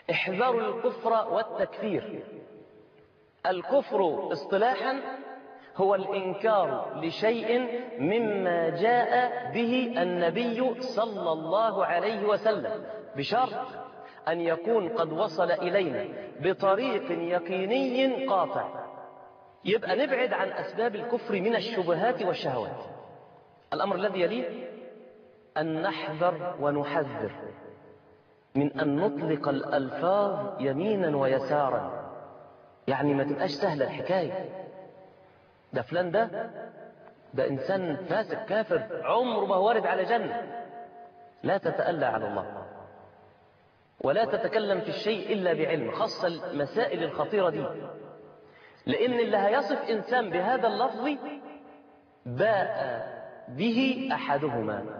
احذروا الكفر والتكفير. الكفر اصطلاحا هو الإنكار لشيء مما جاء به النبي صلى الله عليه وسلم، بشرط أن يكون قد وصل إلينا بطريق يقيني قاطع. يبقى نبعد عن أسباب الكفر من الشبهات والشهوات. الأمر الذي يليه أن نحذر ونحذر من أن نطلق الألفاظ يمينا ويسارا. يعني ما تبقاش سهلة الحكاية، ده فلان ده إنسان فاسق كافر عمره ما هو وارد على جنة. لا تتألى على الله، ولا تتكلم في الشيء إلا بعلم، خاصة المسائل الخطيرة دي، لأن اللي هيصف إنسان بهذا اللفظ باء به أحدهما.